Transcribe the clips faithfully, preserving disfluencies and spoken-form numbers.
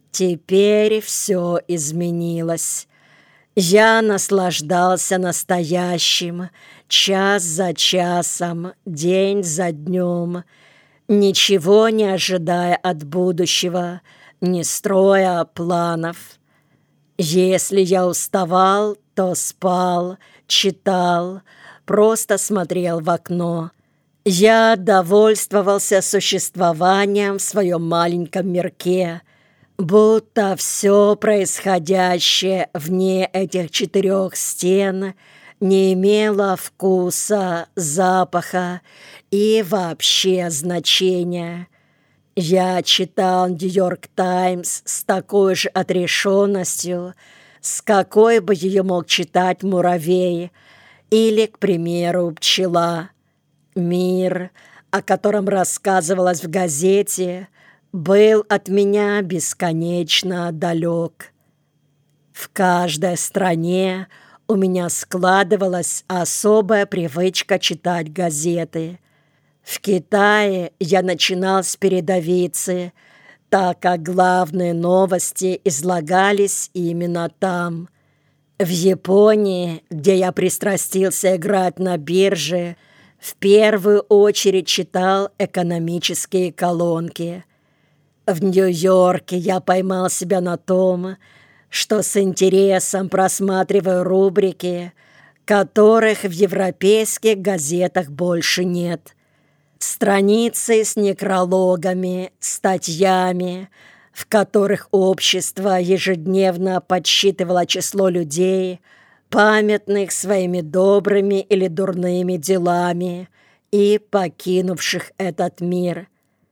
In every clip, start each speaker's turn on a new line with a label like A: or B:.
A: Теперь все изменилось. Я наслаждался настоящим, час за часом, день за днем, ничего не ожидая от будущего, не строя планов. Если я уставал, то спал, читал, просто смотрел в окно. Я довольствовался существованием в своем маленьком мирке, будто все происходящее вне этих четырех стен не имело вкуса, запаха и вообще значения. Я читал «Нью-Йорк Таймс» с такой же отрешенностью, с какой бы ее мог читать муравей или, к примеру, пчела. Мир, о котором рассказывалось в газете, был от меня бесконечно далек. В каждой стране у меня складывалась особая привычка читать газеты. В Китае я начинал с передовицы, так как главные новости излагались именно там. В Японии, где я пристрастился играть на бирже, в первую очередь читал экономические колонки. В Нью-Йорке я поймал себя на том, что с интересом просматриваю рубрики, которых в европейских газетах больше нет. Страницы с некрологами, статьями, в которых общество ежедневно подсчитывало число людей, памятных своими добрыми или дурными делами и покинувших этот мир.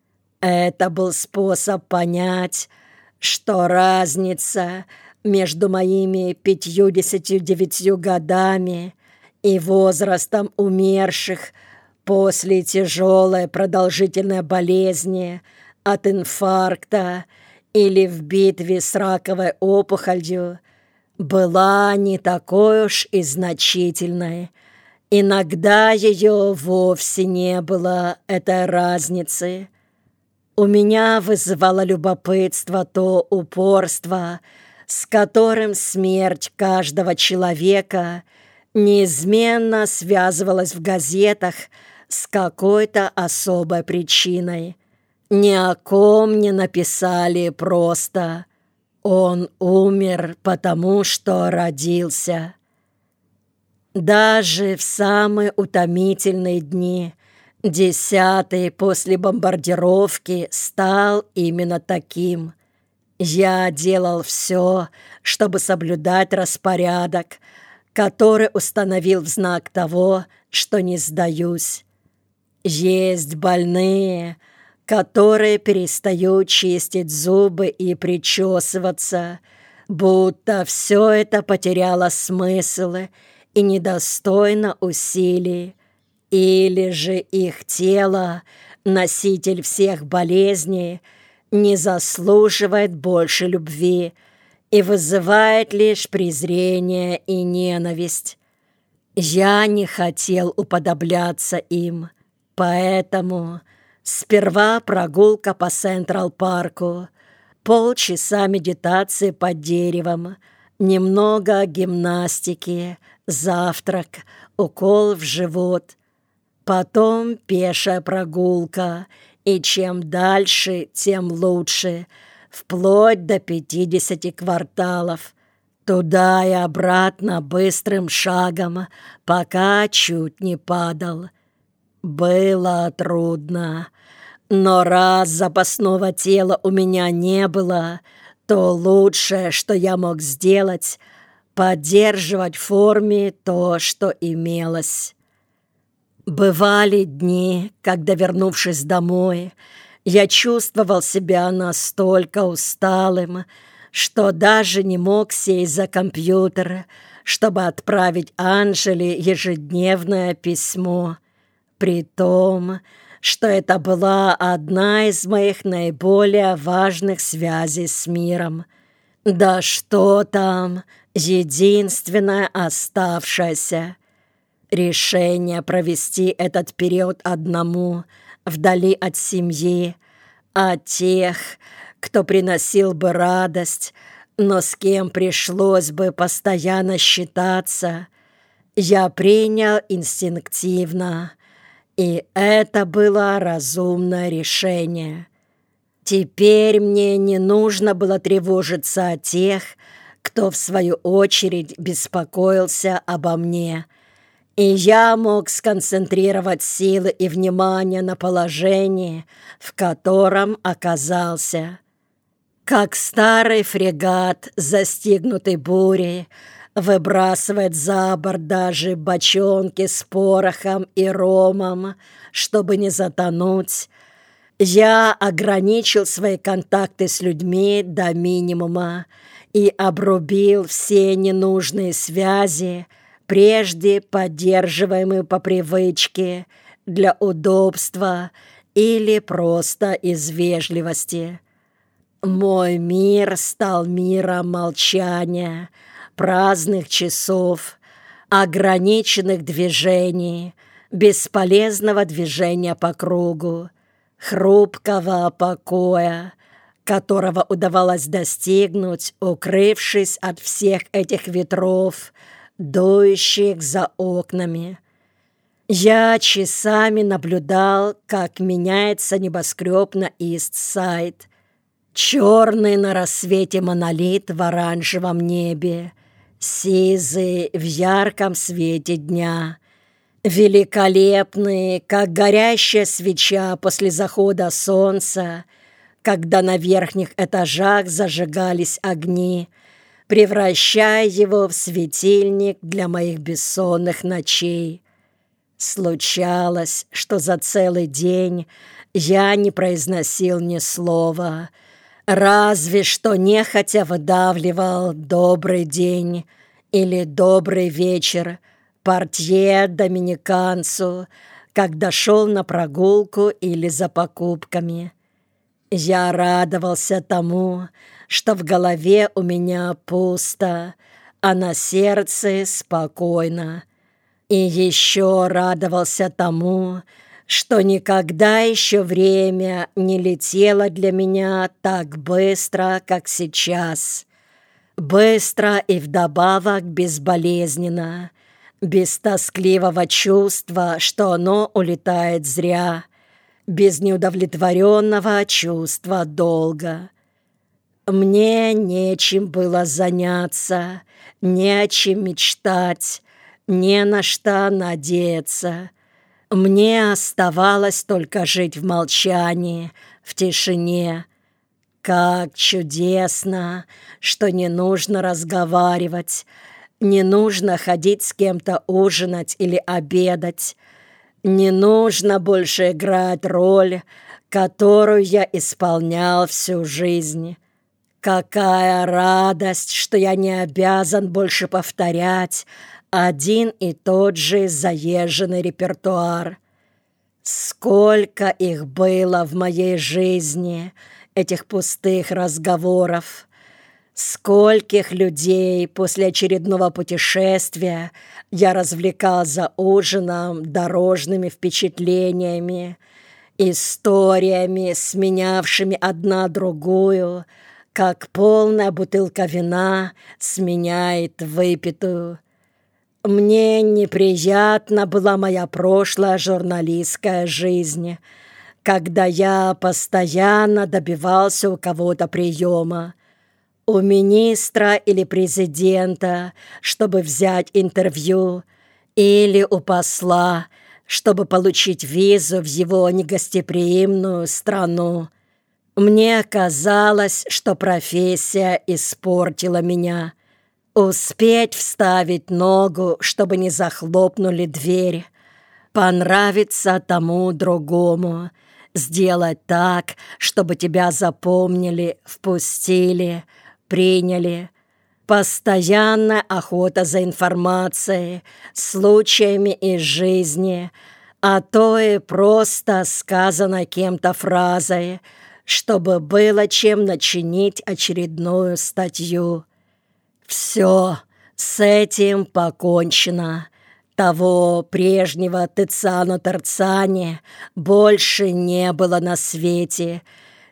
A: Это был способ понять, что разница между моими пятьюдесятью девятью годами и возрастом умерших после тяжелой продолжительной болезни от инфаркта или в битве с раковой опухолью была не такой уж и значительной. Иногда ее вовсе не было, этой разницы. У меня вызывало любопытство то упорство, с которым смерть каждого человека неизменно связывалась в газетах с какой-то особой причиной. Ни о ком не написали просто «Он умер, потому что родился». Даже в самые утомительные дни десятый после бомбардировки стал именно таким. Я делал все, чтобы соблюдать распорядок, который установил в знак того, что не сдаюсь. Есть больные, которые перестают чистить зубы и причесываться, будто все это потеряло смысл и недостойно усилий. Или же их тело, носитель всех болезней, не заслуживает больше любви и вызывает лишь презрение и ненависть. Я не хотел уподобляться им, поэтому сперва прогулка по Централ-парку, полчаса медитации под деревом, немного гимнастики, завтрак, укол в живот, потом пешая прогулка, и чем дальше, тем лучше, вплоть до пятидесяти кварталов, туда и обратно быстрым шагом, пока чуть не падал. Было трудно, но раз запасного тела у меня не было, то лучшее, что я мог сделать, поддерживать в форме то, что имелось. Бывали дни, когда, вернувшись домой, я чувствовал себя настолько усталым, что даже не мог сесть за компьютер, чтобы отправить Анжеле ежедневное письмо, при том, что это была одна из моих наиболее важных связей с миром. Да что там, единственная оставшаяся. Решение провести этот период одному, вдали от семьи, от тех, кто приносил бы радость, но с кем пришлось бы постоянно считаться, я принял инстинктивно, и это было разумное решение. Теперь мне не нужно было тревожиться о тех, кто в свою очередь беспокоился обо мне, и я мог сконцентрировать силы и внимание на положении, в котором оказался. Как старый фрегат, застигнутый бурей, выбрасывает за борт даже бочонки с порохом и ромом, чтобы не затонуть, я ограничил свои контакты с людьми до минимума и обрубил все ненужные связи, прежде поддерживаемые по привычке, для удобства или просто из вежливости. Мой мир стал миром молчания, праздных часов, ограниченных движений, бесполезного движения по кругу, хрупкого покоя, которого удавалось достигнуть, укрывшись от всех этих ветров, дующих за окнами. Я часами наблюдал, как меняется небоскреб на Ист-Сайд, черный на рассвете монолит в оранжевом небе, сизый в ярком свете дня, великолепный, как горящая свеча после захода солнца, когда на верхних этажах зажигались огни, превращая его в светильник для моих бессонных ночей. Случалось, что за целый день я не произносил ни слова, разве что нехотя выдавливал «добрый день» или «добрый вечер» портье-доминиканцу, когда шел на прогулку или за покупками. Я радовался тому, что в голове у меня пусто, а на сердце спокойно. И еще радовался тому, что никогда еще время не летело для меня так быстро, как сейчас. Быстро и вдобавок безболезненно, без тоскливого чувства, что оно улетает зря, без неудовлетворенного чувства долга. Мне нечем было заняться, не о чем мечтать, не на что надеяться. Мне оставалось только жить в молчании, в тишине. Как чудесно, что не нужно разговаривать, не нужно ходить с кем-то ужинать или обедать, не нужно больше играть роль, которую я исполнял всю жизнь. Какая радость, что я не обязан больше повторять один и тот же заезженный репертуар. Сколько их было в моей жизни, этих пустых разговоров. Скольких людей после очередного путешествия я развлекал за ужином дорожными впечатлениями, историями, сменявшими одна другую, как полная бутылка вина сменяет выпитую. Мне неприятна была моя прошлая журналистская жизнь, когда я постоянно добивался у кого-то приема, у министра или президента, чтобы взять интервью, или у посла, чтобы получить визу в его негостеприимную страну. Мне казалось, что профессия испортила меня. Успеть вставить ногу, чтобы не захлопнули дверь, понравиться тому другому, сделать так, чтобы тебя запомнили, впустили, приняли. Постоянная охота за информацией, случаями из жизни, а то и просто сказанной кем-то фразой, чтобы было чем начинить очередную статью. Все, с этим покончено. Того прежнего Тициано Терцани больше не было на свете.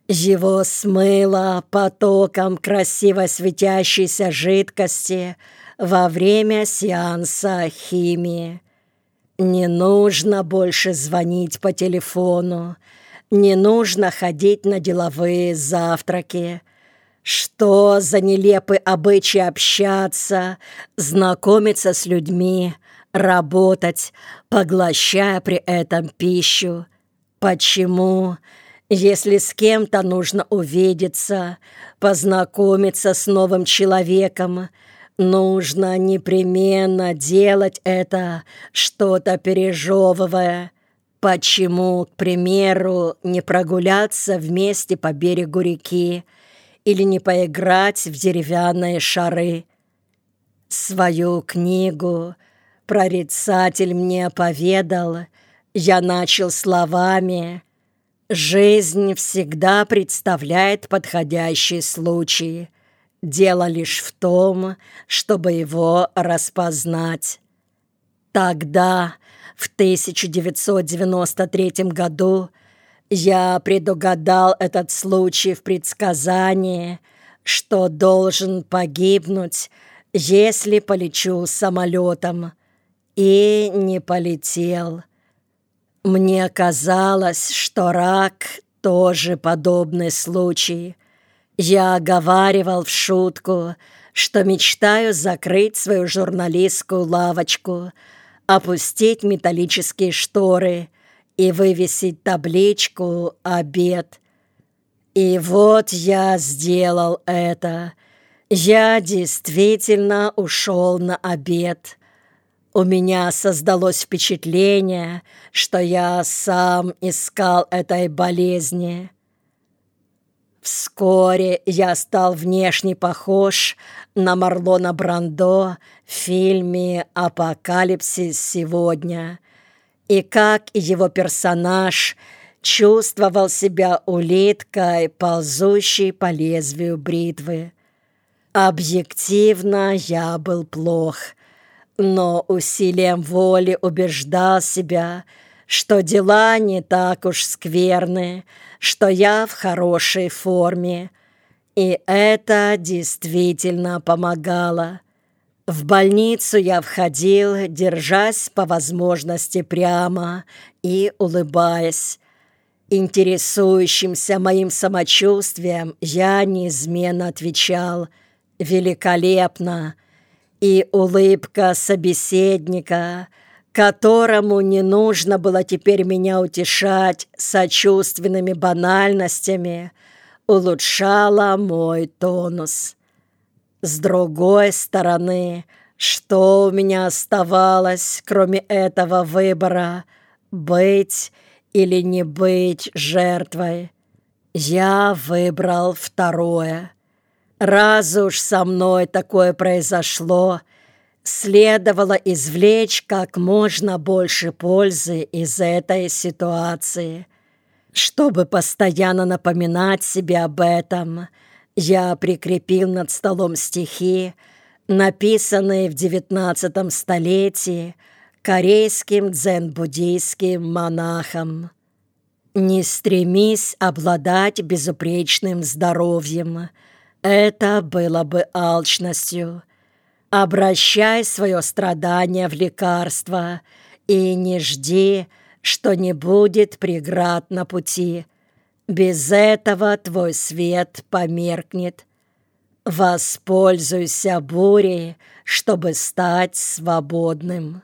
A: Его смыло потоком красиво светящейся жидкости во время сеанса химии. Не нужно больше звонить по телефону, не нужно ходить на деловые завтраки. Что за нелепый обычай общаться, знакомиться с людьми, работать, поглощая при этом пищу? Почему, если с кем-то нужно увидеться, познакомиться с новым человеком, нужно непременно делать это, что-то пережевывая? Почему, к примеру, не прогуляться вместе по берегу реки или не поиграть в деревянные шары? Свою книгу прорицатель мне поведал. Я начал словами: «Жизнь всегда представляет подходящий случай. Дело лишь в том, чтобы его распознать». Тогда, в тысяча девятьсот девяносто третьем году, я предугадал этот случай в предсказании, что должен погибнуть, если полечу самолетом, и не полетел. Мне казалось, что рак тоже подобный случай. Я говаривал в шутку, что мечтаю закрыть свою журналистскую лавочку, опустить металлические шторы и вывесить табличку «Обед». И вот я сделал это. Я действительно ушел на обед. У меня создалось впечатление, что я сам искал этой болезни. Вскоре я стал внешне похож на Марлона Брандо в фильме «Апокалипсис сегодня», и, как и его персонаж, чувствовал себя улиткой, ползущей по лезвию бритвы. Объективно я был плох, но усилием воли убеждал себя, что дела не так уж скверны, что я в хорошей форме, и это действительно помогало. В больницу я входил, держась по возможности прямо и улыбаясь. Интересующимся моим самочувствием я неизменно отвечал: «Великолепно!» И улыбка собеседника, которому не нужно было теперь меня утешать сочувственными банальностями, улучшала мой тонус. С другой стороны, что у меня оставалось, кроме этого выбора: быть или не быть жертвой? Я выбрал второе. Раз уж со мной такое произошло, следовало извлечь как можно больше пользы из этой ситуации. Чтобы постоянно напоминать себе об этом, я прикрепил над столом стихи, написанные в девятнадцатом столетии корейским дзен-буддийским монахом. «Не стремись обладать безупречным здоровьем, это было бы алчностью. Обращай свое страдание в лекарство и не жди, что не будет преград на пути. Без этого твой свет померкнет. Воспользуйся бурей, чтобы стать свободным».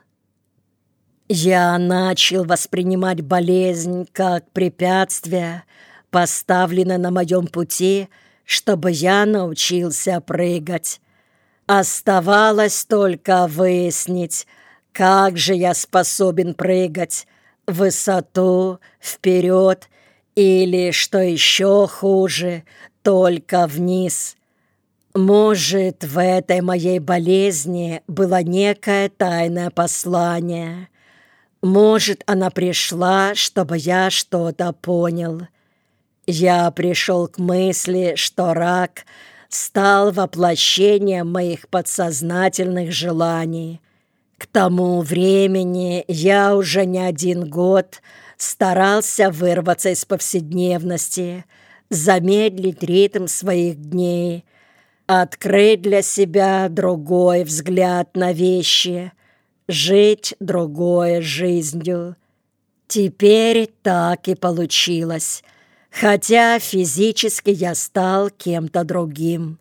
A: Я начал воспринимать болезнь как препятствие, поставленное на моем пути, чтобы я научился прыгать. Оставалось только выяснить, как же я способен прыгать: в высоту, вперед или, что еще хуже, только вниз. Может, в этой моей болезни было некое тайное послание. Может, она пришла, чтобы я что-то понял. Я пришел к мысли, что рак стал воплощением моих подсознательных желаний. К тому времени я уже не один год старался вырваться из повседневности, замедлить ритм своих дней, открыть для себя другой взгляд на вещи, жить другой жизнью. Теперь так и получилось, хотя физически я стал кем-то другим.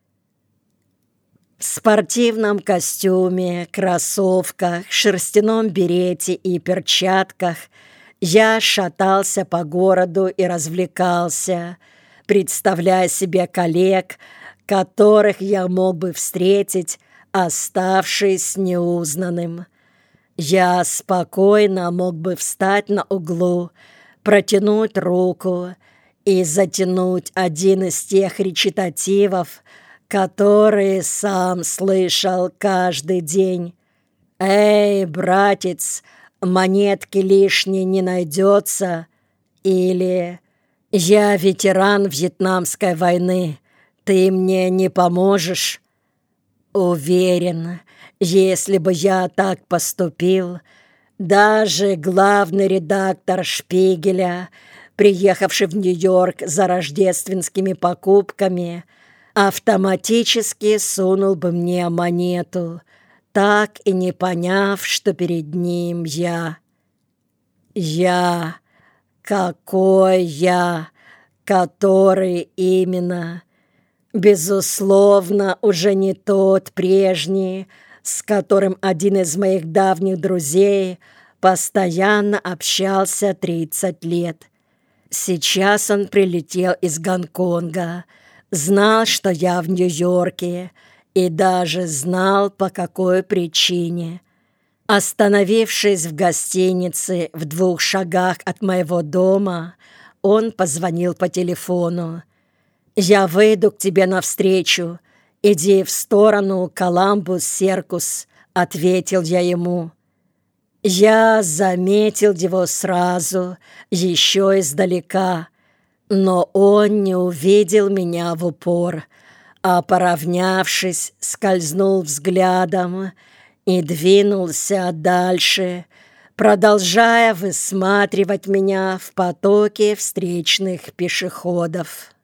A: В спортивном костюме, кроссовках, шерстяном берете и перчатках я шатался по городу и развлекался, представляя себе коллег, которых я мог бы встретить, оставшись неузнанным. Я спокойно мог бы встать на углу, протянуть руку и затянуть один из тех речитативов, которые сам слышал каждый день. «Эй, братец, монетки лишней не найдется!» Или «Я ветеран Вьетнамской войны, ты мне не поможешь?» Уверен, если бы я так поступил, даже главный редактор «Шпигеля», приехавший в Нью-Йорк за рождественскими покупками, автоматически сунул бы мне монету, так и не поняв, что перед ним я. Я, какой я, который именно, безусловно, уже не тот прежний, с которым один из моих давних друзей постоянно общался тридцать лет. Сейчас он прилетел из Гонконга, знал, что я в Нью-Йорке, и даже знал, по какой причине. Остановившись в гостинице в двух шагах от моего дома, он позвонил по телефону. «Я выйду к тебе навстречу. Иди в сторону Коламбус-Серкус», — ответил я ему. Я заметил его сразу, еще издалека, но он не увидел меня в упор, а, поравнявшись, скользнул взглядом и двинулся дальше, продолжая высматривать меня в потоке встречных пешеходов.